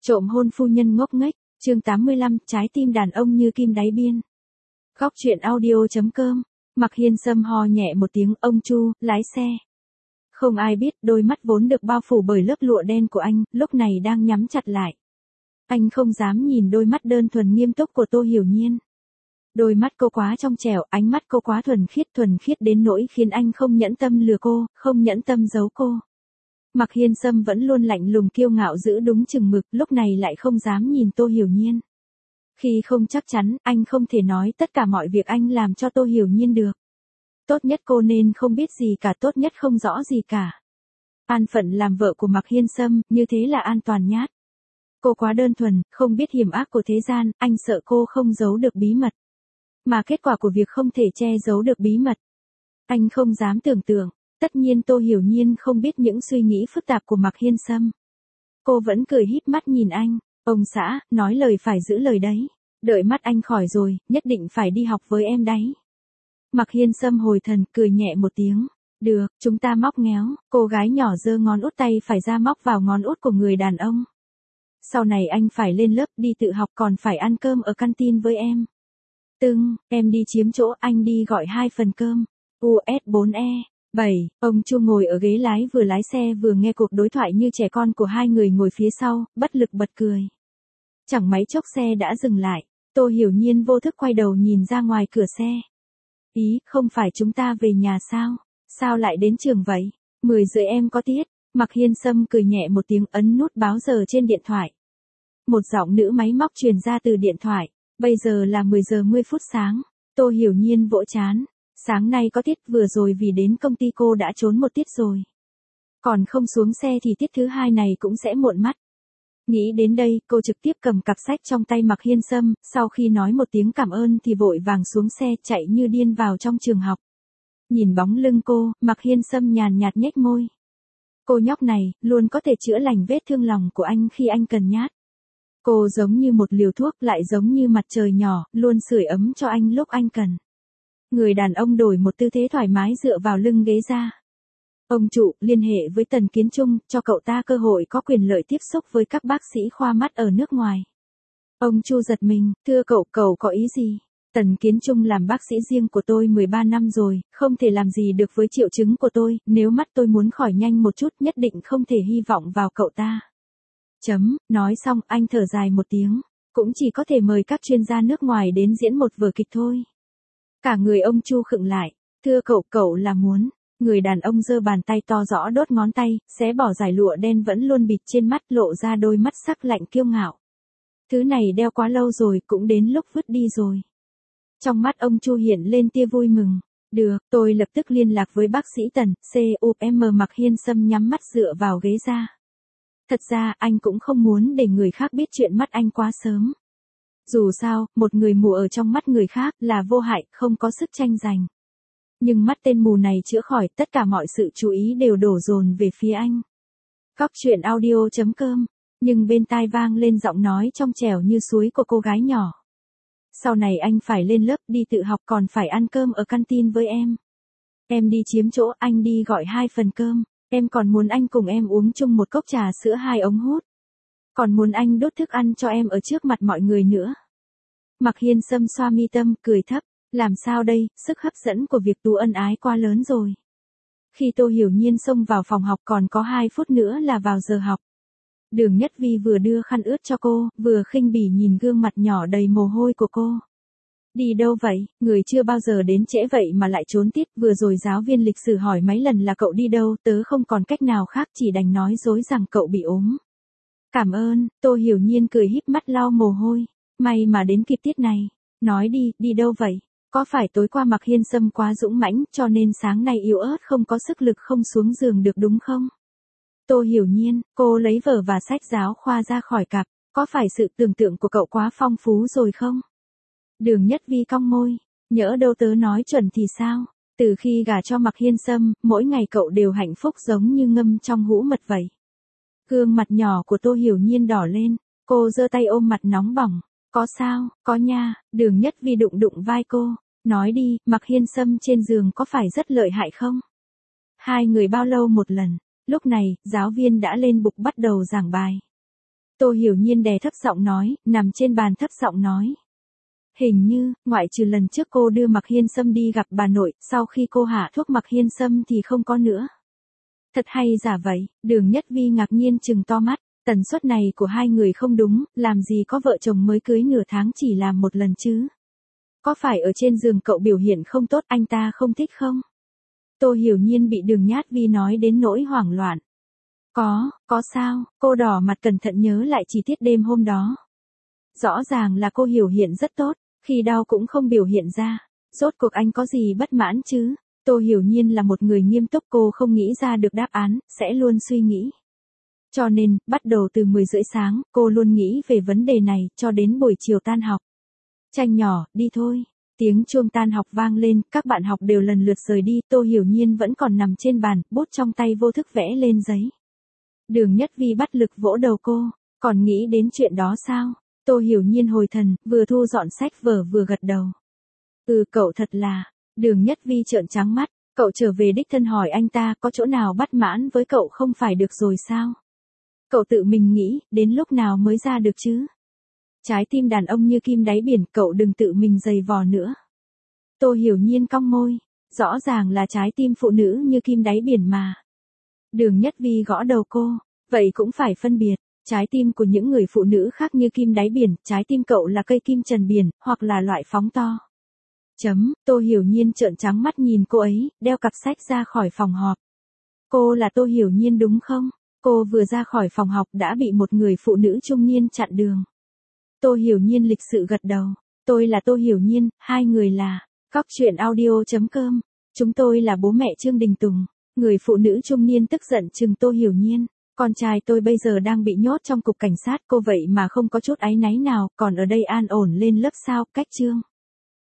Trộm hôn phu nhân ngốc nghếch, chương 85, trái tim đàn ông như kim đáy biên. Góc truyện audio.com, Mạc Hiên Sâm ho nhẹ một tiếng, ông Chu, lái xe. Không ai biết đôi mắt vốn được bao phủ bởi lớp lụa đen của anh, lúc này đang nhắm chặt lại. Anh không dám nhìn đôi mắt đơn thuần nghiêm túc của Tô Hiểu Nhiên. Đôi mắt cô quá trong trẻo, ánh mắt cô quá thuần khiết đến nỗi khiến anh không nhẫn tâm lừa cô, không nhẫn tâm giấu cô. Mạc Hiên Sâm vẫn luôn lạnh lùng kiêu ngạo giữ đúng chừng mực, lúc này lại không dám nhìn Tô Hiểu Nhiên. Khi không chắc chắn, anh không thể nói tất cả mọi việc anh làm cho Tô Hiểu Nhiên được. Tốt nhất cô nên không biết gì cả, tốt nhất không rõ gì cả. An phận làm vợ của Mạc Hiên Sâm, như thế là an toàn nhát. Cô quá đơn thuần, không biết hiểm ác của thế gian, anh sợ cô không giấu được bí mật. Mà kết quả của việc không thể che giấu được bí mật, anh không dám tưởng tượng. Tất nhiên Tô Hiểu Nhiên không biết những suy nghĩ phức tạp của Mạc Hiên Sâm. Cô vẫn cười híp mắt nhìn anh, ông xã, nói lời phải giữ lời đấy. Đợi mắt anh khỏi rồi, nhất định phải đi học với em đấy. Mạc Hiên Sâm hồi thần, cười nhẹ một tiếng. Được, chúng ta móc ngéo, cô gái nhỏ giơ ngón út tay phải ra móc vào ngón út của người đàn ông. Sau này anh phải lên lớp đi tự học, còn phải ăn cơm ở canteen với em. Em đi chiếm chỗ, anh đi gọi 2 phần cơm. US4E. 7, ông Chu ngồi ở ghế lái vừa lái xe vừa nghe cuộc đối thoại như trẻ con của hai người ngồi phía sau, bất lực bật cười. Chẳng mấy chốc xe đã dừng lại, Tô Hiểu Nhiên vô thức quay đầu nhìn ra ngoài cửa xe. Ý, không phải chúng ta về nhà sao? Sao lại đến trường vậy? 10 rưỡi em có tiết. Mạc Hiên Sâm cười nhẹ một tiếng, ấn nút báo giờ trên điện thoại. Một giọng nữ máy móc truyền ra từ điện thoại. Bây giờ là 10 giờ 10 phút sáng. Tô Hiểu Nhiên vỗ trán. Sáng nay có tiết, vừa rồi vì đến công ty cô đã trốn một tiết rồi. Còn không xuống xe thì tiết thứ 2 này cũng sẽ muộn mắt. Nghĩ đến đây, cô trực tiếp cầm cặp sách trong tay Mạc Hiên Sâm, sau khi nói một tiếng cảm ơn thì vội vàng xuống xe chạy như điên vào trong trường học. Nhìn bóng lưng cô, Mạc Hiên Sâm nhàn nhạt nhếch môi. Cô nhóc này, luôn có thể chữa lành vết thương lòng của anh khi anh cần nhát. Cô giống như một liều thuốc, lại giống như mặt trời nhỏ, luôn sưởi ấm cho anh lúc anh cần. Người đàn ông đổi một tư thế thoải mái dựa vào lưng ghế ra. Ông Trụ, liên hệ với Tần Kiến Trung, cho cậu ta cơ hội có quyền lợi tiếp xúc với các bác sĩ khoa mắt ở nước ngoài. Ông Chu giật mình, thưa cậu có ý gì? Tần Kiến Trung làm bác sĩ riêng của tôi 13 năm rồi, không thể làm gì được với triệu chứng của tôi, nếu mắt tôi muốn khỏi nhanh một chút nhất định không thể hy vọng vào cậu ta. Nói xong anh thở dài một tiếng, cũng chỉ có thể mời các chuyên gia nước ngoài đến diễn một vở kịch thôi. Cả người ông Chu khựng lại, thưa cậu là muốn. Người đàn ông giơ bàn tay to rõ đốt ngón tay, xé bỏ dải lụa đen vẫn luôn bịt trên mắt, lộ ra đôi mắt sắc lạnh kiêu ngạo. Thứ này đeo quá lâu rồi, cũng đến lúc vứt đi rồi. Trong mắt ông Chu hiện lên tia vui mừng. Được, tôi lập tức liên lạc với bác sĩ Tần, CUM. Mạc Hiên Sâm nhắm mắt dựa vào ghế ra. Thật ra anh cũng không muốn để người khác biết chuyện mắt anh quá sớm. Dù sao, một người mù ở trong mắt người khác là vô hại, không có sức tranh giành. Nhưng mắt tên mù này chữa khỏi, tất cả mọi sự chú ý đều đổ dồn về phía anh. Góc truyện audio.com, nhưng bên tai vang lên giọng nói trong trẻo như suối của cô gái nhỏ. Sau này anh phải lên lớp đi tự học, còn phải ăn cơm ở canteen với em. Em đi chiếm chỗ, anh đi gọi 2 phần cơm. Em còn muốn anh cùng em uống chung một cốc trà sữa 2 ống hút. Còn muốn anh đốt thức ăn cho em ở trước mặt mọi người nữa. Mạc Hiên Sâm xoa mi tâm, cười thấp. Làm sao đây, sức hấp dẫn của việc tú ân ái quá lớn rồi. Khi Tô Hiểu Nhiên xông vào phòng học còn có 2 phút nữa là vào giờ học. Đường Nhất Vi vừa đưa khăn ướt cho cô, vừa khinh bỉ nhìn gương mặt nhỏ đầy mồ hôi của cô. Đi đâu vậy, người chưa bao giờ đến trễ vậy mà lại trốn tiết, vừa rồi giáo viên lịch sử hỏi mấy lần là cậu đi đâu, tớ không còn cách nào khác chỉ đành nói dối rằng cậu bị ốm. Cảm ơn, Tô Hiểu Nhiên cười híp mắt lau mồ hôi, may mà đến kịp tiết này. Nói đi đâu vậy? Có phải tối qua Mạc Hiên Sâm quá dũng mãnh cho nên sáng nay yếu ớt không có sức lực không xuống giường được đúng không? Tô Hiểu Nhiên, cô lấy vở và sách giáo khoa ra khỏi cặp, có phải sự tưởng tượng của cậu quá phong phú rồi không? Đường Nhất Vi cong môi, nhỡ đâu tớ nói chuẩn thì sao? Từ khi gả cho Mạc Hiên Sâm, mỗi ngày cậu đều hạnh phúc giống như ngâm trong hũ mật vậy. Gương mặt nhỏ của Tô Hiểu Nhiên đỏ lên, cô giơ tay ôm mặt nóng bỏng. Có sao, có nha, Đường Nhất Vi đụng vai cô. Nói đi, Mạc Hiên Sâm trên giường có phải rất lợi hại không? Hai người bao lâu một lần? Lúc này, giáo viên đã lên bục bắt đầu giảng bài. Tô Hiểu Nhiên đè thấp giọng nói, nằm trên bàn thấp giọng nói. Hình như, ngoại trừ lần trước cô đưa Mạc Hiên Sâm đi gặp bà nội, sau khi cô hạ thuốc Mạc Hiên Sâm thì không có nữa. Thật hay giả vậy, Đường Nhất Vi ngạc nhiên trừng to mắt, tần suất này của hai người không đúng, làm gì có vợ chồng mới cưới nửa tháng chỉ làm một lần chứ. Có phải ở trên giường cậu biểu hiện không tốt anh ta không thích không? Tô Hiểu Nhiên bị Đường Nhát Vi nói đến nỗi hoảng loạn. Có sao, cô đỏ mặt cẩn thận nhớ lại chi tiết đêm hôm đó. Rõ ràng là cô hiểu hiện rất tốt, khi đau cũng không biểu hiện ra. Rốt cuộc anh có gì bất mãn chứ? Tô Hiểu Nhiên là một người nghiêm túc, cô không nghĩ ra được đáp án, sẽ luôn suy nghĩ. Cho nên, bắt đầu từ 10 rưỡi sáng, cô luôn nghĩ về vấn đề này, cho đến buổi chiều tan học. Tranh nhỏ, đi thôi. Tiếng chuông tan học vang lên, các bạn học đều lần lượt rời đi, Tô Hiểu Nhiên vẫn còn nằm trên bàn, bút trong tay vô thức vẽ lên giấy. Đường Nhất Vi bắt lực vỗ đầu cô, còn nghĩ đến chuyện đó sao? Tô Hiểu Nhiên hồi thần, vừa thu dọn sách vở vừa gật đầu. Cậu thật là, Đường Nhất Vi trợn trắng mắt, cậu trở về đích thân hỏi anh ta có chỗ nào bất mãn với cậu không phải được rồi sao? Cậu tự mình nghĩ, đến lúc nào mới ra được chứ? Trái tim đàn ông như kim đáy biển, cậu đừng tự mình giày vò nữa. Tô Hiểu Nhiên cong môi, rõ ràng là trái tim phụ nữ như kim đáy biển mà. Đường Nhất Vi gõ đầu cô, vậy cũng phải phân biệt, trái tim của những người phụ nữ khác như kim đáy biển, trái tim cậu là cây kim trần biển, hoặc là loại phóng to. Tô Hiểu Nhiên trợn trắng mắt nhìn cô ấy, đeo cặp sách ra khỏi phòng họp. Cô là Tô Hiểu Nhiên đúng không? Cô vừa ra khỏi phòng học đã bị một người phụ nữ trung niên chặn đường. Tô Hiểu Nhiên lịch sự gật đầu. Tôi là Tô Hiểu Nhiên, hai người là Cóc Truyện Audio.com. Chúng tôi là bố mẹ Trương Đình Tùng. Người phụ nữ trung niên tức giận trừng Tô Hiểu Nhiên. Con trai tôi bây giờ đang bị nhốt trong cục cảnh sát, cô vậy mà không có chút áy náy nào, còn ở đây an ổn lên lớp sao, cách Trương.